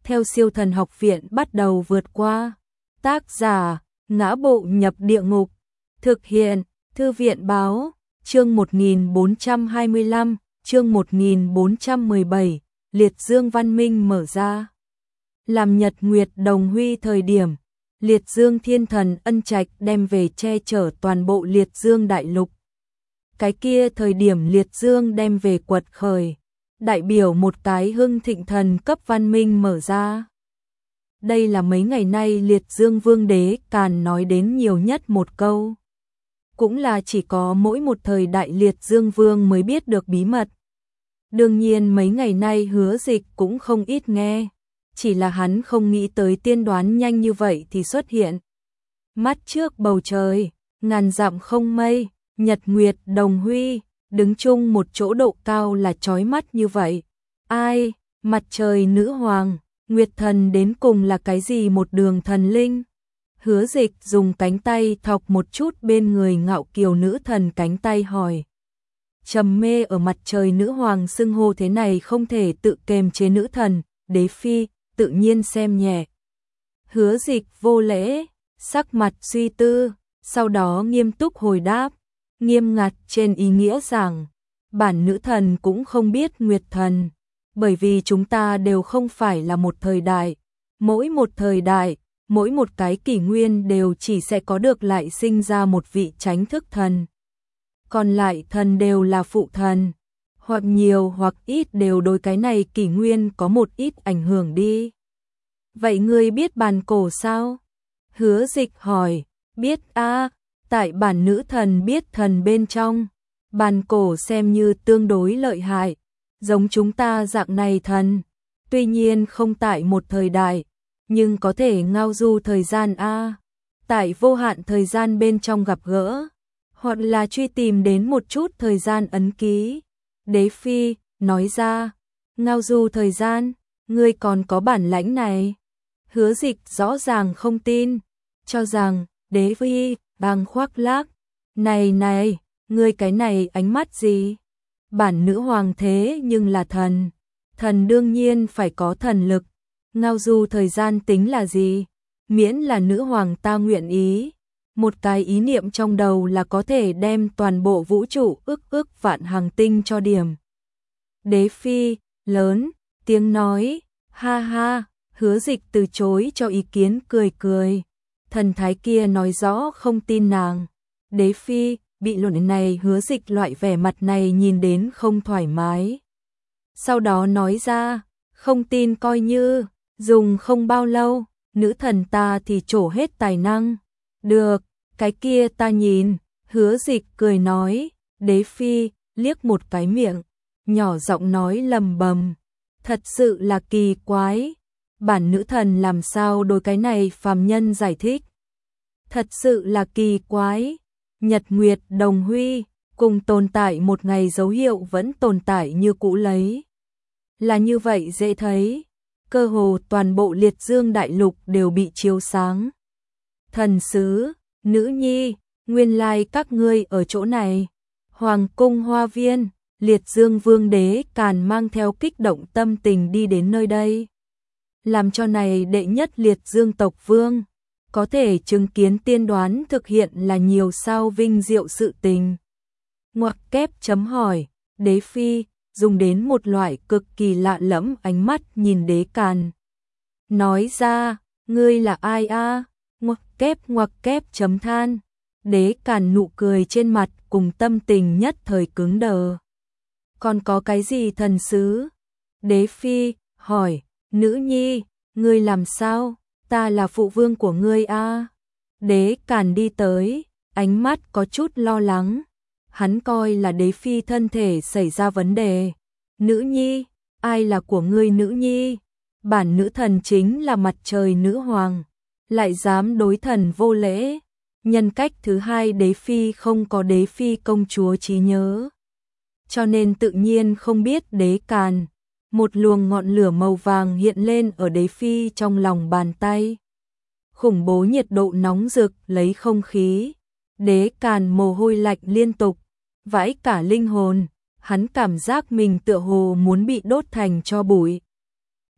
theo Siêu Thần Học Viện bắt đầu vượt qua. Tác giả: Ngã Bộ Nhập Địa Ngục. Thực hiện: Thư viện báo. Chương 1425, chương 1417, Liệt Dương Văn Minh mở ra. Làm Nhật Nguyệt đồng huy thời điểm, Liệt Dương Thiên Thần ân trạch đem về che chở toàn bộ Liệt Dương Đại Lục. Cái kia thời điểm Liệt Dương đem về quật khởi, đại biểu một cái hưng thịnh thần cấp văn minh mở ra. Đây là mấy ngày nay Liệt Dương Vương Đế Càn nói đến nhiều nhất một câu. Cũng là chỉ có mỗi một thời đại Liệt Dương Vương mới biết được bí mật. Đương nhiên mấy ngày nay Hứa Dịch cũng không ít nghe, chỉ là hắn không nghĩ tới tiên đoán nhanh như vậy thì xuất hiện. Mắt trước bầu trời, ngàn dặm không mây, nhật nguyệt đồng huy, đứng chung một chỗ độ cao là chói mắt như vậy. Ai, mặt trời nữ hoàng, nguyệt thần đến cùng là cái gì một đường thần linh? Hứa Dịch dùng cánh tay thọc một chút bên người ngạo kiều nữ thần cánh tay hỏi. Trầm mê ở mặt trời nữ hoàng xưng hô thế này không thể tự kềm chế nữ thần, đế phi, tự nhiên xem nhẹ. Hứa Dịch vô lễ, sắc mặt suy tư, sau đó nghiêm túc hồi đáp, nghiêm ngặt trên ý nghĩa rằng, bản nữ thần cũng không biết nguyệt thần, bởi vì chúng ta đều không phải là một thời đại, mỗi một thời đại, mỗi một cái kỷ nguyên đều chỉ sẽ có được lại sinh ra một vị chánh thức thần. Còn lại thần đều là phụ thần, hoặc nhiều hoặc ít đều đối cái này kỷ nguyên có một ít ảnh hưởng đi. Vậy ngươi biết bàn cổ sao? Hứa Dịch hỏi, biết a, tại bản nữ thần biết thần bên trong, bàn cổ xem như tương đối lợi hại, giống chúng ta dạng này thần, tuy nhiên không tại một thời đại, nhưng có thể ngao du thời gian a, tại vô hạn thời gian bên trong gặp gỡ, hoặc là truy tìm đến một chút thời gian ấn ký. Đế phi nói ra, ngao du thời gian, ngươi còn có bản lãnh này? Hứa Dịch rõ ràng không tin, cho rằng đế phi đang khoác lác. Này, ngươi cái này ánh mắt gì? Bản nữ hoàng thế nhưng là thần, thần đương nhiên phải có thần lực. Ngao du thời gian tính là gì? Miễn là nữ hoàng ta nguyện ý. Một cái ý niệm trong đầu là có thể đem toàn bộ vũ trụ ức vạn hành tinh cho điểm. Đế phi, lớn, tiếng nói, ha ha, Hứa Dịch từ chối cho ý kiến cười. Thần thái kia nói rõ không tin nàng. Đế phi, bị luận này Hứa Dịch loại vẻ mặt này nhìn đến không thoải mái. Sau đó nói ra, không tin coi như, dùng không bao lâu, nữ thần ta thì trổ hết tài năng. Được, cái kia ta nhìn, Hứa Dịch cười nói, đế phi, liếc một cái miệng, nhỏ giọng nói lầm bầm, thật sự là kỳ quái, bản nữ thần làm sao đối cái này phàm nhân giải thích. Thật sự là kỳ quái, nhật nguyệt đồng huy, cùng tồn tại một ngày dấu hiệu vẫn tồn tại như cũ lấy. Là như vậy dễ thấy, cơ hồ toàn bộ Liệt Dương Đại Lục đều bị chiếu sáng. Thần sứ, nữ nhi, nguyên lai các ngươi ở chỗ này. Hoàng cung hoa viên, Liệt Dương Vương Đế Càn mang theo kích động tâm tình đi đến nơi đây. Làm cho này đệ nhất Liệt Dương tộc vương, có thể chứng kiến tiên đoán thực hiện là nhiều sao vinh diệu sự tình. Ngoặc kép chấm hỏi, đế phi, dùng đến một loại cực kỳ lạ lẫm ánh mắt nhìn Đế Càn. Nói ra, ngươi là ai a? Ngoặc kép chấm than. Đế Càn nụ cười trên mặt cùng tâm tình nhất thời cứng đờ. Còn có cái gì thần sứ? Đế phi hỏi, nữ nhi, ngươi làm sao? Ta là phụ vương của ngươi a. Đế Càn đi tới, ánh mắt có chút lo lắng. Hắn coi là đế phi thân thể xảy ra vấn đề. Nữ nhi, ai là của ngươi nữ nhi? Bản nữ thần chính là mặt trời nữ hoàng, lại dám đối thần vô lễ. Nhân cách thứ hai đế phi không có đế phi công chúa trí nhớ, cho nên tự nhiên không biết Đế Càn. Một luồng ngọn lửa màu vàng hiện lên ở đế phi trong lòng bàn tay. Khủng bố nhiệt độ nóng rực lấy không khí. Đế Càn mồ hôi lạnh liên tục, vãi cả linh hồn, hắn cảm giác mình tựa hồ muốn bị đốt thành tro bụi.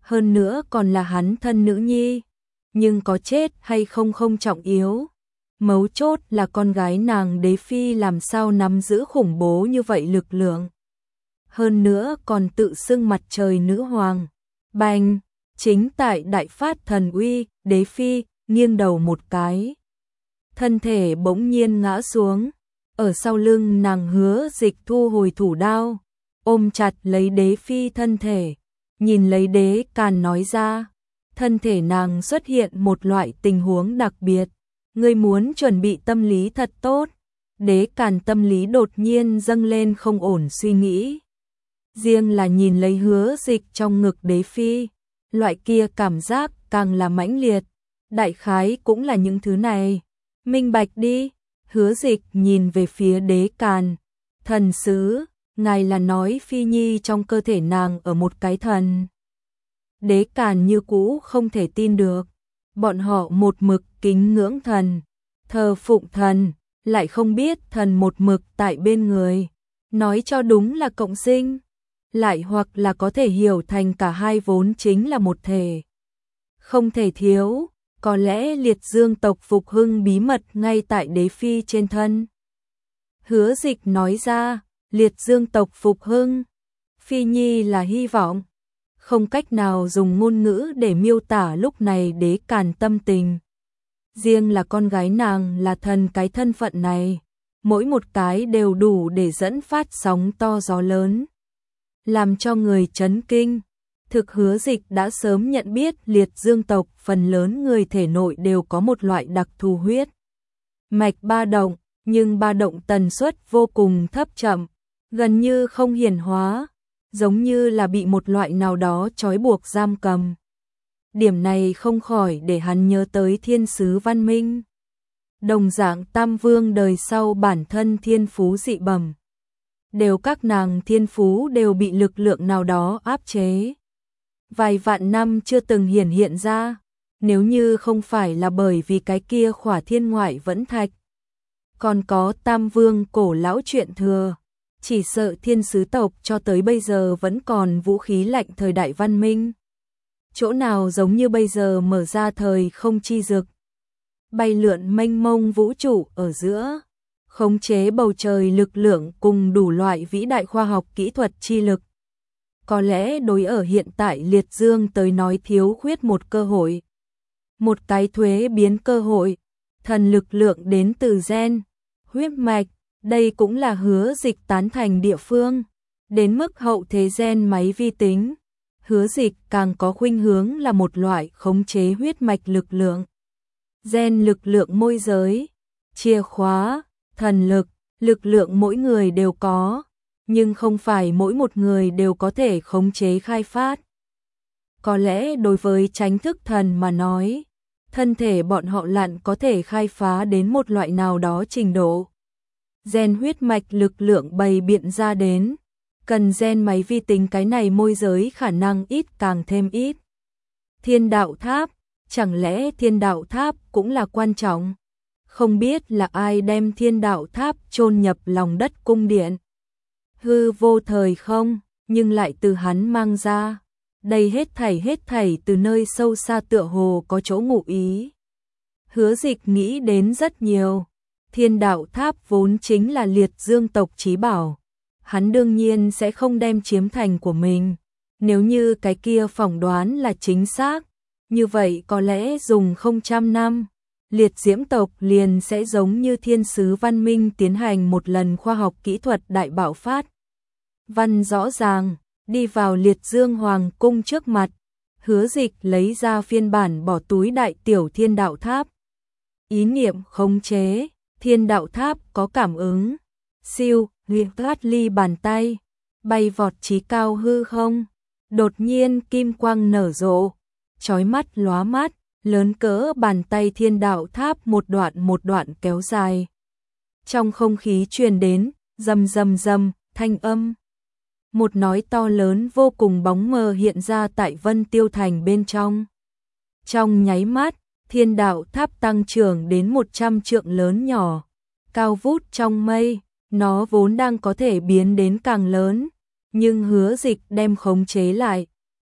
hơn nữa còn là hắn thân nữ nhi, nhưng có chết hay không không trọng yếu. Mấu chốt là con gái nàng đế phi làm sao nắm giữ khủng bố như vậy lực lượng. Hơn nữa còn tự xưng mặt trời nữ hoàng. Bành, chính tại đại phát thần uy, đế phi nghiêng đầu một cái. Thân thể bỗng nhiên ngã xuống, ở sau lưng nàng Hứa Dịch thu hồi thủ đao, ôm chặt lấy đế phi thân thể, nhìn lấy Đế Càn nói ra, thân thể nàng xuất hiện một loại tình huống đặc biệt, ngươi muốn chuẩn bị tâm lý thật tốt. Đế Càn tâm lý đột nhiên dâng lên không ổn suy nghĩ. Riêng là nhìn lấy Hứa Dịch trong ngực đế phi, loại kia cảm giác càng là mãnh liệt, đại khái cũng là những thứ này. Minh bạch đi. Hứa Dịch nhìn về phía Đế Càn, thần sứ, ngài là nói phi nhi trong cơ thể nàng ở một cái thần. Đế Càn như cũ không thể tin được, bọn họ một mực kính ngưỡng thần, thờ phụng thần, lại không biết thần một mực tại bên người, nói cho đúng là cộng sinh, lại hoặc là có thể hiểu thành cả hai vốn chính là một thể. Không thể thiếu, có lẽ liệt dương tộc phục hưng bí mật ngay tại đế phi trên thân. Hứa Dịch nói ra, liệt dương tộc phục hưng, phi nhi là hy vọng. Không cách nào dùng ngôn ngữ để miêu tả lúc này Đế Càn tâm tình. Riêng là con gái nàng là thần cái thân phận này, mỗi một cái đều đủ để dẫn phát sóng to gió lớn, làm cho người chấn kinh. Thực Hứa Dịch đã sớm nhận biết liệt dương tộc phần lớn người thể nội đều có một loại đặc thù huyết mạch ba động, nhưng ba động tần suất vô cùng thấp chậm, gần như không hiển hóa, giống như là bị một loại nào đó trói buộc giam cầm. Điểm này không khỏi để hắn nhớ tới thiên sứ văn minh. Đồng dạng Tam Vương đời sau bản thân thiên phú dị bẩm, đều các nàng thiên phú đều bị lực lượng nào đó áp chế. Vài vạn năm chưa từng hiển hiện ra, nếu như không phải là bởi vì cái kia khỏa thiên ngoại vẫn thạch. Còn có Tam Vương cổ lão chuyện thừa, chỉ sợ thiên sứ tộc cho tới bây giờ vẫn còn vũ khí lạnh thời đại văn minh. Chỗ nào giống như bây giờ mở ra thời không chi dực, bay lượn mênh mông vũ trụ ở giữa, khống chế bầu trời lực lượng cùng đủ loại vĩ đại khoa học kỹ thuật chi lực. Có lẽ đối ở hiện tại liệt dương tới nói thiếu khuyết một cơ hội. Một cái thuế biến cơ hội, thần lực lượng đến từ gen, huyết mạch, đây cũng là Hứa Dịch tán thành địa phương. Đến mức hậu thế gen máy vi tính, Hứa Dịch càng có khuynh hướng là một loại khống chế huyết mạch lực lượng. Gen lực lượng môi giới, chìa khóa, thần lực, lực lượng mỗi người đều có, nhưng không phải mỗi một người đều có thể khống chế khai phát. Có lẽ đối với chánh thức thần mà nói, thân thể bọn họ lặn có thể khai phá đến một loại nào đó trình độ. Gen huyết mạch lực lượng bày biện ra đến, cần gen máy vi tính cái này môi giới khả năng ít càng thêm ít. Thiên đạo tháp, chẳng lẽ thiên đạo tháp cũng là quan trọng? Không biết là ai đem thiên đạo tháp chôn nhập lòng đất cung điện. Hư vô thời không, nhưng lại từ hắn mang ra. Đây hết thảy từ nơi sâu xa tựa hồ có chỗ ngụ ý. Hứa Dịch nghĩ đến rất nhiều. Thiên đạo tháp vốn chính là liệt dương tộc chí bảo. Hắn đương nhiên sẽ không đem chiếm thành của mình. Nếu như cái kia phỏng đoán là chính xác, như vậy có lẽ dùng 100 năm, liệt diễm tộc liền sẽ giống như thiên sứ văn minh tiến hành một lần khoa học kỹ thuật đại bạo phát. Văn rõ ràng, đi vào liệt dương hoàng cung trước mặt, Hứa Dịch lấy ra phiên bản bỏ túi đại tiểu thiên đạo tháp. Ý niệm khống chế, thiên đạo tháp có cảm ứng, siêu, liệt thoát ly bàn tay, bay vọt chí cao hư không, đột nhiên kim quang nở rộ, chói mắt lóa mắt, lớn cỡ bàn tay thiên đạo tháp một đoạn kéo dài. Trong không khí truyền đến, rầm rầm rầm, thanh âm. Một nói to lớn vô cùng bóng mờ hiện ra tại Vân Tiêu Thành bên trong. Trong nháy mắt, thiên đạo tháp tăng trưởng đến 100 trượng lớn nhỏ, cao vút trong mây, nó vốn đang có thể biến đến càng lớn, nhưng Hứa Dịch đem khống chế lại,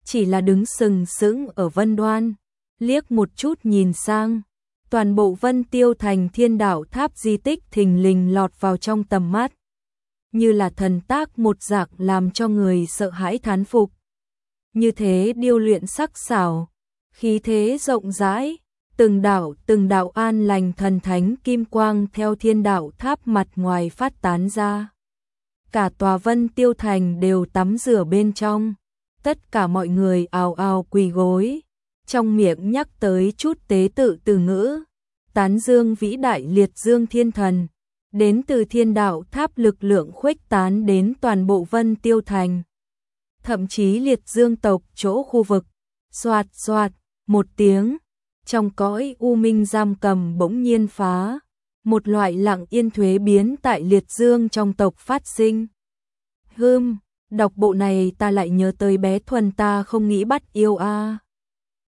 chỉ là đứng sừng sững ở Vân Đoan, liếc một chút nhìn sang, toàn bộ Vân Tiêu Thành Thiên Đạo Tháp di tích thình lình lọt vào trong tầm mắt, như là thần tác một dạng làm cho người sợ hãi thán phục. Như thế điêu luyện sắc sảo, khí thế rộng rãi, từng đạo an lành thần thánh kim quang theo Thiên Đạo Tháp mặt ngoài phát tán ra. Cả tòa Vân Tiêu Thành đều tắm rửa bên trong, tất cả mọi người ào ào quỳ gối, trong miệng nhắc tới chút tế tự từ ngữ, tán dương vĩ đại liệt dương thiên thần, đến từ Thiên Đạo Tháp lực lượng khuếch tán đến toàn bộ Vân Tiêu Thành. Thậm chí liệt dương tộc chỗ khu vực, xoạt xoạt, một tiếng, trong cõi u minh giam cầm bỗng nhiên phá, một loại lặng yên thuế biến tại liệt dương trong tộc phát sinh. Đọc bộ này ta lại nhớ tới bé Thuần ta không nghĩ bắt yêu a.